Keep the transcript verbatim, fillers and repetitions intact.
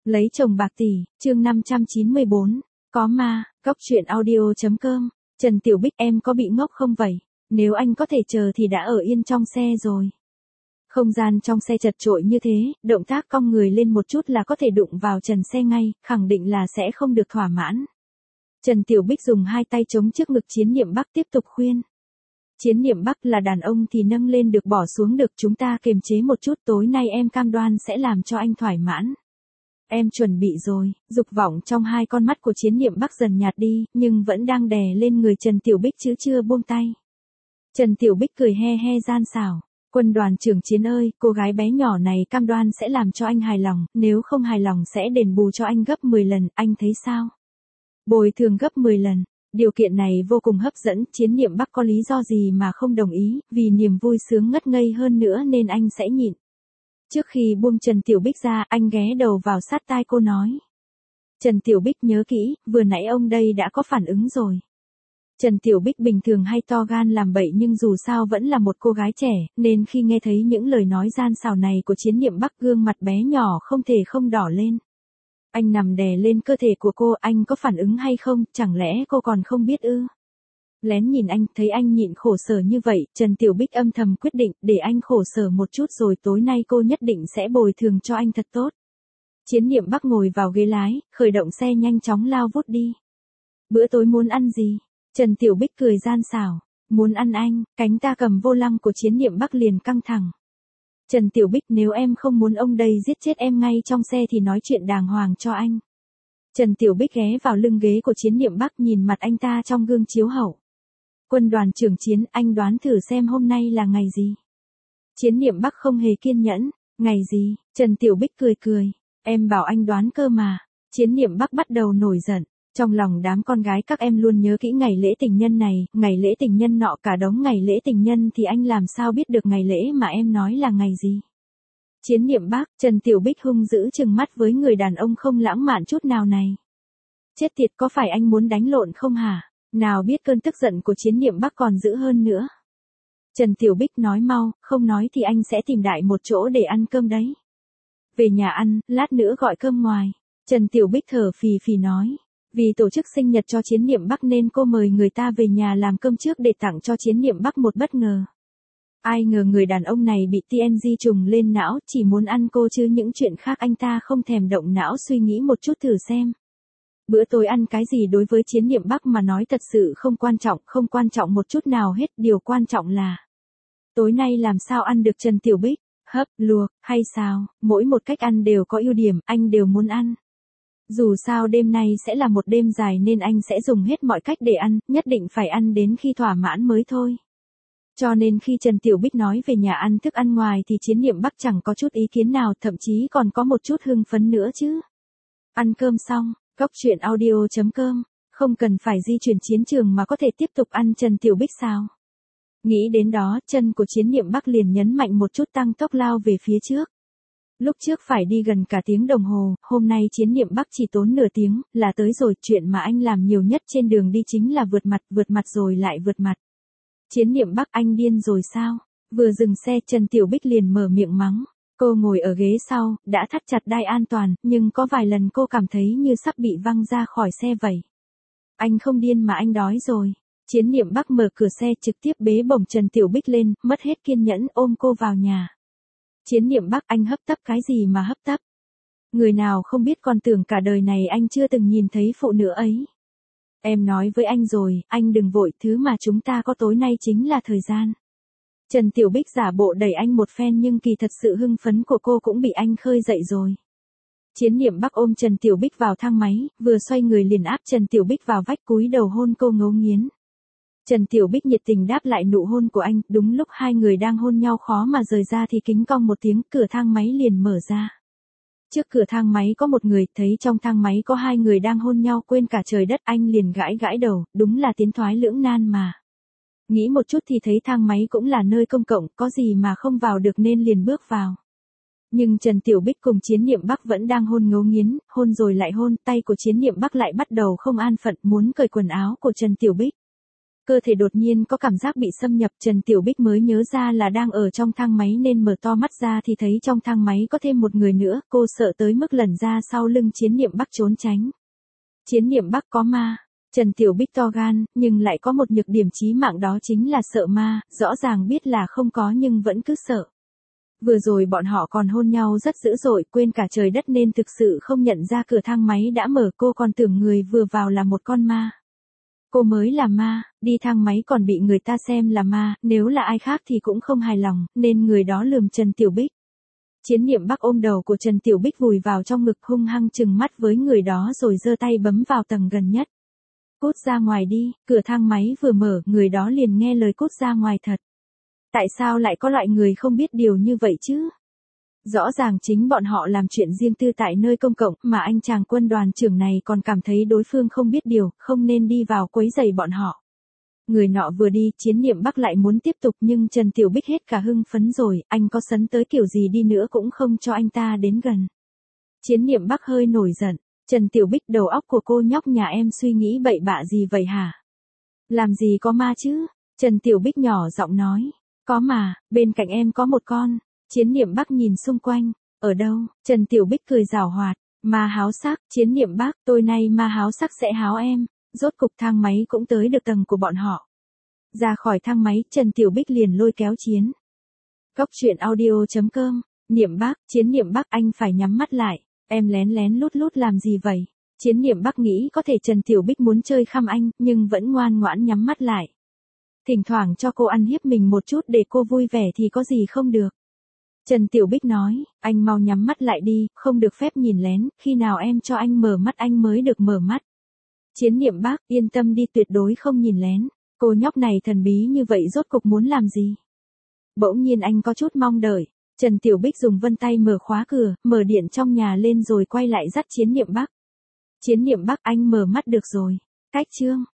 Lấy chồng bạc tỷ, chương năm trăm chín mươi bốn, có ma, góc truyện audio.com, Trần Tiểu Bích em có bị ngốc không vậy? Nếu anh có thể chờ thì đã ở yên trong xe rồi. Không gian trong xe chật chội như thế, động tác cong người lên một chút là có thể đụng vào trần xe ngay, khẳng định là sẽ không được thỏa mãn. Trần Tiểu Bích dùng hai tay chống trước ngực Chiến Niệm Bắc tiếp tục khuyên. Chiến Niệm Bắc là đàn ông thì nâng lên được bỏ xuống được, chúng ta kiềm chế một chút, tối nay em cam đoan sẽ làm cho anh thỏa mãn. Em chuẩn bị rồi, dục vọng trong hai con mắt của Chiến Niệm Bắc dần nhạt đi, nhưng vẫn đang đè lên người Trần Tiểu Bích chứ chưa buông tay. Trần Tiểu Bích cười he he gian xảo. Quân đoàn trưởng Chiến ơi, cô gái bé nhỏ này cam đoan sẽ làm cho anh hài lòng, nếu không hài lòng sẽ đền bù cho anh gấp mười lần, anh thấy sao? Bồi thường gấp mười lần. Điều kiện này vô cùng hấp dẫn, Chiến Niệm Bắc có lý do gì mà không đồng ý, vì niềm vui sướng ngất ngây hơn nữa nên anh sẽ nhịn. Trước khi buông Trần Tiểu Bích ra, anh ghé đầu vào sát tai cô nói. Trần Tiểu Bích nhớ kỹ, vừa nãy ông đây đã có phản ứng rồi. Trần Tiểu Bích bình thường hay to gan làm bậy nhưng dù sao vẫn là một cô gái trẻ, nên khi nghe thấy những lời nói gian xảo này của Chiến Niệm Bắc, gương mặt bé nhỏ không thể không đỏ lên. Anh nằm đè lên cơ thể của cô, anh có phản ứng hay không, chẳng lẽ cô còn không biết ư? Lén nhìn anh, thấy anh nhịn khổ sở như vậy, Trần Tiểu Bích âm thầm quyết định, để anh khổ sở một chút rồi tối nay cô nhất định sẽ bồi thường cho anh thật tốt. Chiến Niệm Bắc ngồi vào ghế lái, khởi động xe nhanh chóng lao vút đi. Bữa tối muốn ăn gì? Trần Tiểu Bích cười gian xảo. Muốn ăn anh, cánh ta cầm vô lăng của Chiến Niệm Bắc liền căng thẳng. Trần Tiểu Bích, nếu em không muốn ông đây giết chết em ngay trong xe thì nói chuyện đàng hoàng cho anh. Trần Tiểu Bích ghé vào lưng ghế của Chiến Niệm Bắc nhìn mặt anh ta trong gương chiếu hậu. Quân đoàn trưởng Chiến, anh đoán thử xem hôm nay là ngày gì? Chiến Niệm Bắc không hề kiên nhẫn. Ngày gì? Trần Tiểu Bích cười cười. Em bảo anh đoán cơ mà. Chiến Niệm Bắc bắt đầu nổi giận. Trong lòng đám con gái các em luôn nhớ kỹ ngày lễ tình nhân này, ngày lễ tình nhân nọ, cả đống ngày lễ tình nhân thì anh làm sao biết được ngày lễ mà em nói là ngày gì. Chiến Niệm Bắc, Trần Tiểu Bích hung dữ trừng mắt với người đàn ông không lãng mạn chút nào này. Chết tiệt, có phải anh muốn đánh lộn không hả? Nào biết cơn tức giận của Chiến Niệm Bắc còn dữ hơn nữa. Trần Tiểu Bích nói mau, không nói thì anh sẽ tìm đại một chỗ để ăn cơm đấy. Về nhà ăn, lát nữa gọi cơm ngoài. Trần Tiểu Bích thở phì phì nói. Vì tổ chức sinh nhật cho Chiến Niệm Bắc nên cô mời người ta về nhà làm cơm trước để tặng cho Chiến Niệm Bắc một bất ngờ. Ai ngờ người đàn ông này bị tê en giê trùng lên não, chỉ muốn ăn cô chứ những chuyện khác anh ta không thèm động não suy nghĩ một chút thử xem. Bữa tối ăn cái gì đối với Chiến Niệm Bắc mà nói thật sự không quan trọng, không quan trọng một chút nào hết, điều quan trọng là tối nay làm sao ăn được Trần Tiểu Bích, hấp, luộc, hay sao, mỗi một cách ăn đều có ưu điểm, anh đều muốn ăn. Dù sao đêm nay sẽ là một đêm dài nên anh sẽ dùng hết mọi cách để ăn, nhất định phải ăn đến khi thỏa mãn mới thôi. Cho nên khi Trần Tiểu Bích nói về nhà ăn thức ăn ngoài thì Chiến Niệm Bắc chẳng có chút ý kiến nào, thậm chí còn có một chút hưng phấn nữa chứ. Ăn cơm xong, góc truyện audio.com, không cần phải di chuyển chiến trường mà có thể tiếp tục ăn Trần Tiểu Bích sao? Nghĩ đến đó, chân của Chiến Niệm Bắc liền nhấn mạnh một chút tăng tốc lao về phía trước. Lúc trước phải đi gần cả tiếng đồng hồ, hôm nay Chiến Niệm Bắc chỉ tốn nửa tiếng, là tới rồi, chuyện mà anh làm nhiều nhất trên đường đi chính là vượt mặt, vượt mặt rồi lại vượt mặt. Chiến Niệm Bắc, anh điên rồi sao? Vừa dừng xe Trần Tiểu Bích liền mở miệng mắng. Cô ngồi ở ghế sau, đã thắt chặt đai an toàn, nhưng có vài lần cô cảm thấy như sắp bị văng ra khỏi xe vậy. Anh không điên mà anh đói rồi. Chiến Niệm Bắc mở cửa xe trực tiếp bế bổng Trần Tiểu Bích lên, mất hết kiên nhẫn ôm cô vào nhà. Chiến Niệm Bắc, anh hấp tấp cái gì mà hấp tấp? Người nào không biết còn tưởng cả đời này anh chưa từng nhìn thấy phụ nữ ấy. Em nói với anh rồi, anh đừng vội, thứ mà chúng ta có tối nay chính là thời gian. Trần Tiểu Bích giả bộ đẩy anh một phen nhưng kỳ thật sự hưng phấn của cô cũng bị anh khơi dậy rồi. Chiến Niệm Bắc ôm Trần Tiểu Bích vào thang máy, vừa xoay người liền áp Trần Tiểu Bích vào vách cúi đầu hôn cô ngấu nghiến. Trần Tiểu Bích nhiệt tình đáp lại nụ hôn của anh, đúng lúc hai người đang hôn nhau khó mà rời ra thì kính cong một tiếng, cửa thang máy liền mở ra. Trước cửa thang máy có một người, thấy trong thang máy có hai người đang hôn nhau quên cả trời đất, anh liền gãi gãi đầu, đúng là tiến thoái lưỡng nan mà. Nghĩ một chút thì thấy thang máy cũng là nơi công cộng, có gì mà không vào được nên liền bước vào. Nhưng Trần Tiểu Bích cùng Chiến Niệm Bắc vẫn đang hôn ngấu nghiến, hôn rồi lại hôn, tay của Chiến Niệm Bắc lại bắt đầu không an phận muốn cởi quần áo của Trần Tiểu Bích. cơ thể đột nhiên có cảm giác bị xâm nhập, Trần Tiểu Bích mới nhớ ra là đang ở trong thang máy nên mở to mắt ra thì thấy trong thang máy có thêm một người nữa, cô sợ tới mức lẩn ra sau lưng Chiến Niệm Bắc trốn tránh. Chiến Niệm Bắc có ma. Trần Tiểu Bích to gan, nhưng lại có một nhược điểm chí mạng đó chính là sợ ma, rõ ràng biết là không có nhưng vẫn cứ sợ. Vừa rồi bọn họ còn hôn nhau rất dữ dội, quên cả trời đất nên thực sự không nhận ra cửa thang máy đã mở, cô còn tưởng người vừa vào là một con ma. Cô mới là ma, đi thang máy còn bị người ta xem là ma, nếu là ai khác thì cũng không hài lòng, nên người đó lườm Trần Tiểu Bích. Chiến Niệm Bắc ôm đầu của Trần Tiểu Bích vùi vào trong ngực, hung hăng trừng mắt với người đó rồi giơ tay bấm vào tầng gần nhất. Cút ra ngoài đi, cửa thang máy vừa mở, người đó liền nghe lời cút ra ngoài thật. Tại sao lại có loại người không biết điều như vậy chứ? Rõ ràng chính bọn họ làm chuyện riêng tư tại nơi công cộng, mà anh chàng quân đoàn trưởng này còn cảm thấy đối phương không biết điều, không nên đi vào quấy rầy bọn họ. Người nọ vừa đi, Chiến Niệm Bắc lại muốn tiếp tục nhưng Trần Tiểu Bích hết cả hưng phấn rồi, anh có sấn tới kiểu gì đi nữa cũng không cho anh ta đến gần. Chiến Niệm Bắc hơi nổi giận, Trần Tiểu Bích, đầu óc của cô nhóc nhà em suy nghĩ bậy bạ gì vậy hả? Làm gì có ma chứ? Trần Tiểu Bích nhỏ giọng nói, có mà, bên cạnh em có một con. Chiến Niệm Bắc nhìn xung quanh, ở đâu? Trần Tiểu Bích cười giảo hoạt, ma háo sắc. Chiến Niệm Bắc, tối nay ma háo sắc sẽ háo em. Rốt cục thang máy cũng tới được tầng của bọn họ. Ra khỏi thang máy, Trần Tiểu Bích liền lôi kéo Chiến. Cốc truyện audio chấm com. Niệm Bắc, Chiến Niệm Bắc, anh phải nhắm mắt lại. Em lén lén lút lút làm gì vậy? Chiến Niệm Bắc nghĩ có thể Trần Tiểu Bích muốn chơi khăm anh, nhưng vẫn ngoan ngoãn nhắm mắt lại. Thỉnh thoảng cho cô ăn hiếp mình một chút để cô vui vẻ thì có gì không được. Trần Tiểu Bích nói, anh mau nhắm mắt lại đi, không được phép nhìn lén, khi nào em cho anh mở mắt anh mới được mở mắt. Chiến Niệm Bắc, yên tâm đi, tuyệt đối không nhìn lén. Cô nhóc này thần bí như vậy rốt cục muốn làm gì? Bỗng nhiên anh có chút mong đợi. Trần Tiểu Bích dùng vân tay mở khóa cửa, mở điện trong nhà lên rồi quay lại dắt Chiến Niệm Bắc. Chiến Niệm Bắc, anh mở mắt được rồi. Cách chương.